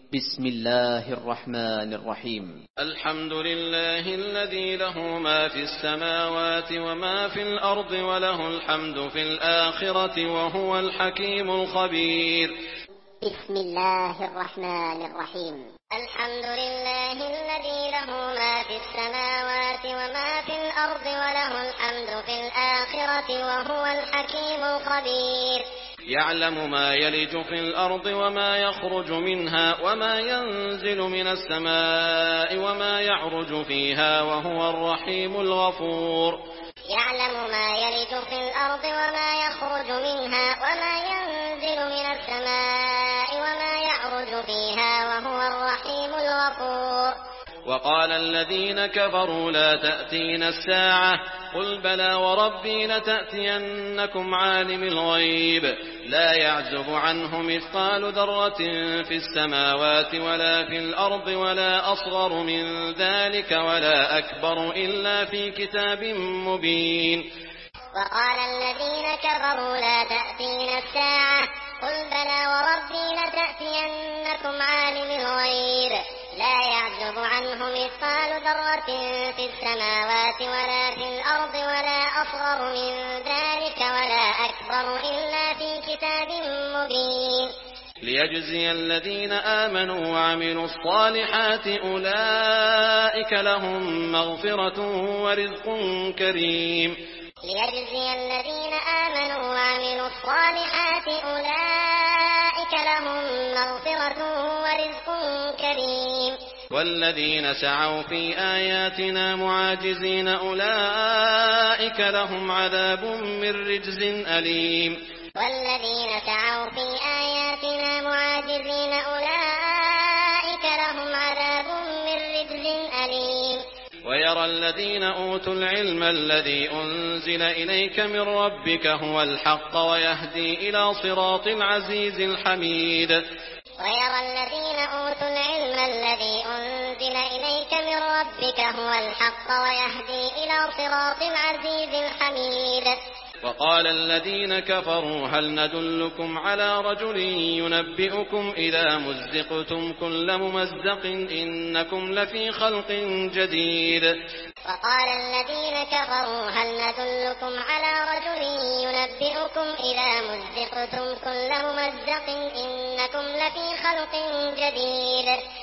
بسم الله الرحمن الرحيم. الحمد لله الذي له ما في السماوات وما في الأرض وله الحمد في الآخرة وهو الحكيم الخبير. بسم الله الرحمن الرحيم. الحمد لله الذي له ما في السماوات وما في الأرض وله الحمد في الآخرة وهو الحكيم الخبير. يعلم ما يلج في الأرض وما يخرج منها وما ينزل من السماء وما يعرج فيها وهو الرحيم الغفور. يعلم ما يلج في الأرض وما يخرج منها وما ينزل من السماء وما يعرج فيها وهو الرحيم الغفور. وقال الذين كفروا لا تأتينا الساعة قل بلى وربي لتأتينكم عالم الغيب لا يعزب عنه مثقال ذرة في السماوات ولا في الأرض ولا أصغر من ذلك ولا أكبر إلا في كتاب مبين. وقال الذين كفروا لا تأتينا الساعة قل بلى وربي لتأتينكم عالم الغيب لا يعزب عنه مثقال ذرة في السماوات ولا في الأرض ولا أصغر من ذلك ولا أكبر إلا في كتاب مبين. ليجزي الذين آمنوا وعملوا الصالحات أولئك لهم مغفرة ورزق كريم. ليجزي الذين آمنوا وعملوا الصالحات أولئك لهم مغفرة ورزق كريم. والذين سعوا في آياتنا معاجزين أولئك لهم عذاب من رجز أليم. والذين سعوا في آياتنا معاجزين أولئك لهم عذاب من رجز أليم. ويرى الذين أوتوا العلم الذي أنزل إليك من ربك هو الحق ويهدي إلى صراط العزيز الحميد. ويرى الذين أوتوا العلم الذي أنزل إليك من ربك هو الحق ويهدي إلى صراط العزيز الحميد. وقال الذين كفروا هل ندلكم على رجل ينبئكم إذا مزقتم كل ممزق إنكم لفي خلق جديد. وقال الذين كفروا هل ندلكم على رجل ينبئكم إذا مزقتم كل ممزق إنكم لفي خلق جديد.